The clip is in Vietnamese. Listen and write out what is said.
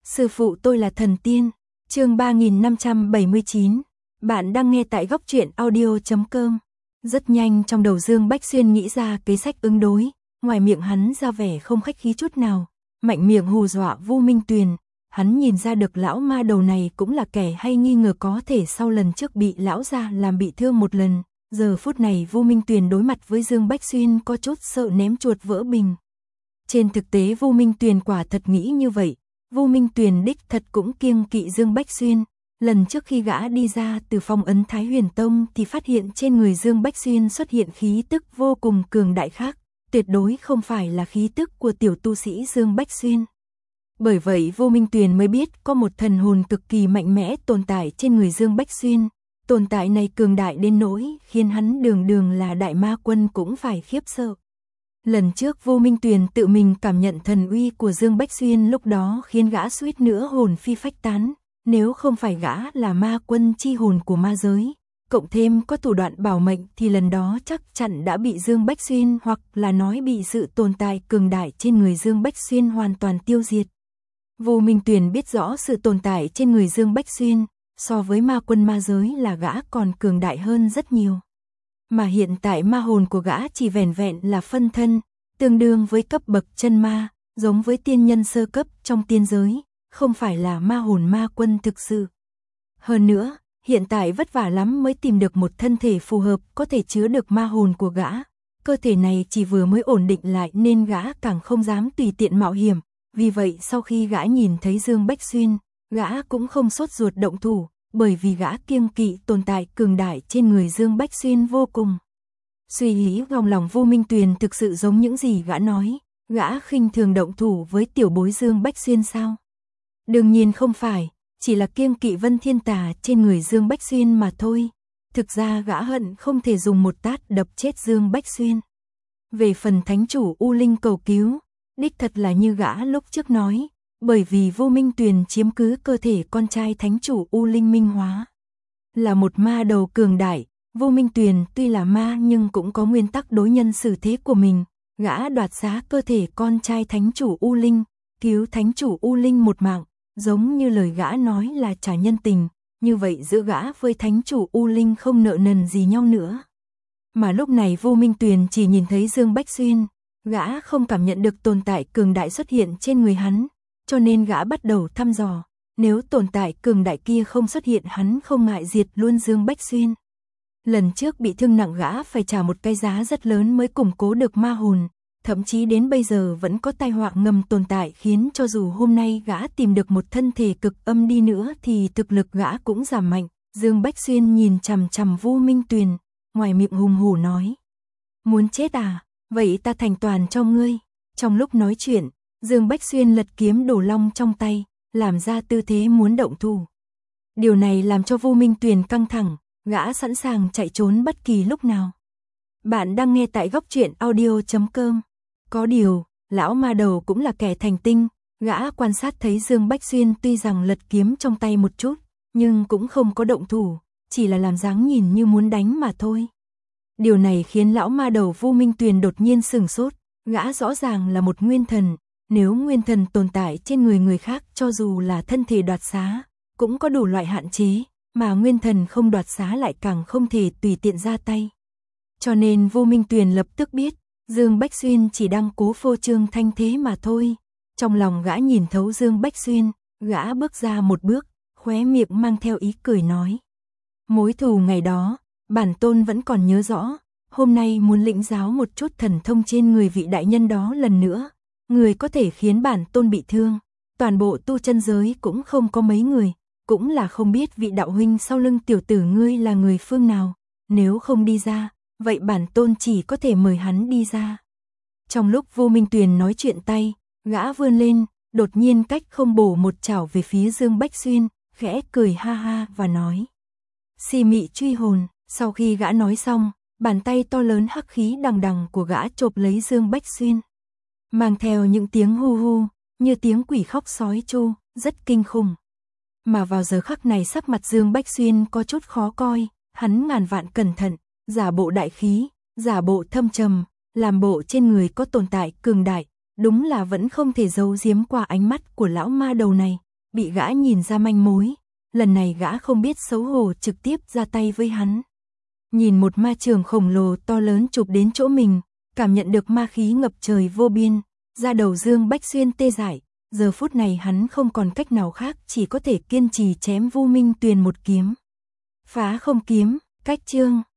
Sư phụ tôi là thần tiên. Chương 3579. Bạn đang nghe tại góc truyện audio.com. Rất nhanh trong đầu Dương Bách Xuyên nghĩ ra kế sách ứng đối, ngoài miệng hắn ra vẻ không khách khí chút nào, mạnh miệng hù dọa Vu Minh Tuyền. Hắn nhìn ra được lão ma đầu này cũng là kẻ hay nghi ngờ có thể sau lần trước bị lão gia làm bị thương một lần. Giờ phút này Vu Minh Tuyền đối mặt với Dương Bách Xuyên có chút sợ ném chuột vỡ bình. Trên thực tế Vu Minh Tuyền quả thật nghĩ như vậy. Vu Minh Tuyền đích thật cũng kiêng kỵ Dương Bách Xuyên. Lần trước khi gã đi ra từ phong ấn Thái Huyền Tông thì phát hiện trên người Dương Bách Xuyên xuất hiện khí tức vô cùng cường đại khác, tuyệt đối không phải là khí tức của tiểu tu sĩ Dương Bách Xuyên. Bởi vậy Vu Minh Tuyền mới biết có một thần hồn cực kỳ mạnh mẽ tồn tại trên người Dương Bách Xuyên. Tồn tại này cường đại đến nỗi khiến hắn đường đường là đại ma quân cũng phải khiếp sợ. Lần trước Vu Minh Tuyền tự mình cảm nhận thần uy của Dương Bách Xuyên lúc đó khiến gã suýt nữa hồn phi phách tán. Nếu không phải gã là ma quân chi hồn của ma giới, cộng thêm có thủ đoạn bảo mệnh thì lần đó chắc chắn đã bị Dương Bách Xuyên hoặc là nói bị sự tồn tại cường đại trên người Dương Bách Xuyên hoàn toàn tiêu diệt. Vu Minh Tuyền biết rõ sự tồn tại trên người Dương Bách Xuyên, so với ma quân ma giới là gã còn cường đại hơn rất nhiều. Mà hiện tại ma hồn của gã chỉ vẻn vẹn là phân thân, tương đương với cấp bậc chân ma, giống với tiên nhân sơ cấp trong tiên giới, không phải là ma hồn ma quân thực sự. Hơn nữa, hiện tại vất vả lắm mới tìm được một thân thể phù hợp có thể chứa được ma hồn của gã. Cơ thể này chỉ vừa mới ổn định lại nên gã càng không dám tùy tiện mạo hiểm. Vì vậy sau khi gã nhìn thấy Dương Bách Xuyên, gã cũng không sốt ruột động thủ, bởi vì gã kiêng kỵ tồn tại cường đại trên người Dương Bách Xuyên vô cùng. Suy nghĩ trong lòng Vu Minh Tuyền thực sự giống những gì gã nói, gã khinh thường động thủ với tiểu bối Dương Bách Xuyên sao? Đương nhiên không phải, chỉ là kiêng kỵ Vân Thiên Tà trên người Dương Bách Xuyên mà thôi. Thực ra gã hận không thể dùng một tát đập chết Dương Bách Xuyên. Về phần thánh chủ U Linh cầu cứu, đích thật là như gã lúc trước nói, bởi vì Vu Minh Tuyền chiếm cứ cơ thể con trai thánh chủ U Linh Minh Hóa. Là một ma đầu cường đại, Vu Minh Tuyền tuy là ma nhưng cũng có nguyên tắc đối nhân xử thế của mình. Gã đoạt xá cơ thể con trai thánh chủ U Linh, cứu thánh chủ U Linh một mạng, giống như lời gã nói là trả nhân tình, như vậy giữa gã với thánh chủ U Linh không nợ nần gì nhau nữa. Mà lúc này Vu Minh Tuyền chỉ nhìn thấy Dương Bách Xuyên, gã không cảm nhận được tồn tại cường đại xuất hiện trên người hắn, cho nên gã bắt đầu thăm dò, nếu tồn tại cường đại kia không xuất hiện hắn không ngại diệt luôn Dương Bách Xuyên. Lần trước bị thương nặng gã phải trả một cái giá rất lớn mới củng cố được ma hồn, thậm chí đến bây giờ vẫn có tai họa ngầm tồn tại khiến cho dù hôm nay gã tìm được một thân thể cực âm đi nữa thì thực lực gã cũng giảm mạnh. Dương Bách Xuyên nhìn chằm chằm Vu Minh Tuyền, ngoài miệng hùng hổ nói: "Muốn chết à? Vậy ta thành toàn cho ngươi." Trong lúc nói chuyện, Dương Bách Xuyên lật kiếm Đồ Long trong tay, làm ra tư thế muốn động thủ. Điều này làm cho Vu Minh Tuyền căng thẳng, gã sẵn sàng chạy trốn bất kỳ lúc nào. Bạn đang nghe tại góc truyện audio.com. Có điều, lão ma đầu cũng là kẻ thành tinh, gã quan sát thấy Dương Bách Xuyên tuy rằng lật kiếm trong tay một chút, nhưng cũng không có động thủ, chỉ là làm dáng nhìn như muốn đánh mà thôi. Điều này khiến lão ma đầu Vu Minh Tuyền đột nhiên sửng sốt, gã rõ ràng là một nguyên thần, nếu nguyên thần tồn tại trên người người khác cho dù là thân thể đoạt xá, cũng có đủ loại hạn chế, mà nguyên thần không đoạt xá lại càng không thể tùy tiện ra tay. Cho nên Vu Minh Tuyền lập tức biết, Dương Bách Xuyên chỉ đang cố phô trương thanh thế mà thôi. Trong lòng gã nhìn thấu Dương Bách Xuyên, gã bước ra một bước, khóe miệng mang theo ý cười nói: "Mối thù ngày đó, bản tôn vẫn còn nhớ rõ, hôm nay muốn lĩnh giáo một chút thần thông trên người vị đại nhân đó lần nữa. Người có thể khiến bản tôn bị thương, toàn bộ tu chân giới cũng không có mấy người, cũng là không biết vị đạo huynh sau lưng tiểu tử ngươi là người phương nào, nếu không đi ra, vậy bản tôn chỉ có thể mời hắn đi ra." Trong lúc Vu Minh Tuyền nói chuyện tay, gã vươn lên, đột nhiên cách không bổ một chảo về phía Dương Bách Xuyên, khẽ cười ha ha và nói: "Si mị truy hồn." Sau khi gã nói xong, bàn tay to lớn hắc khí đằng đằng của gã chộp lấy Dương Bách Xuyên, mang theo những tiếng hu hu, như tiếng quỷ khóc sói tru, rất kinh khủng. Mà vào giờ khắc này sắc mặt Dương Bách Xuyên có chút khó coi, hắn ngàn vạn cẩn thận, giả bộ đại khí, giả bộ thâm trầm, làm bộ trên người có tồn tại cường đại, đúng là vẫn không thể giấu giếm qua ánh mắt của lão ma đầu này, bị gã nhìn ra manh mối, lần này gã không biết xấu hổ trực tiếp ra tay với hắn. Nhìn một ma trường khổng lồ to lớn chụp đến chỗ mình, cảm nhận được ma khí ngập trời vô biên, da đầu Dương Bách Xuyên tê dại, giờ phút này hắn không còn cách nào khác chỉ có thể kiên trì chém Vu Minh Tuyền một kiếm. Phá không kiếm, cách chương.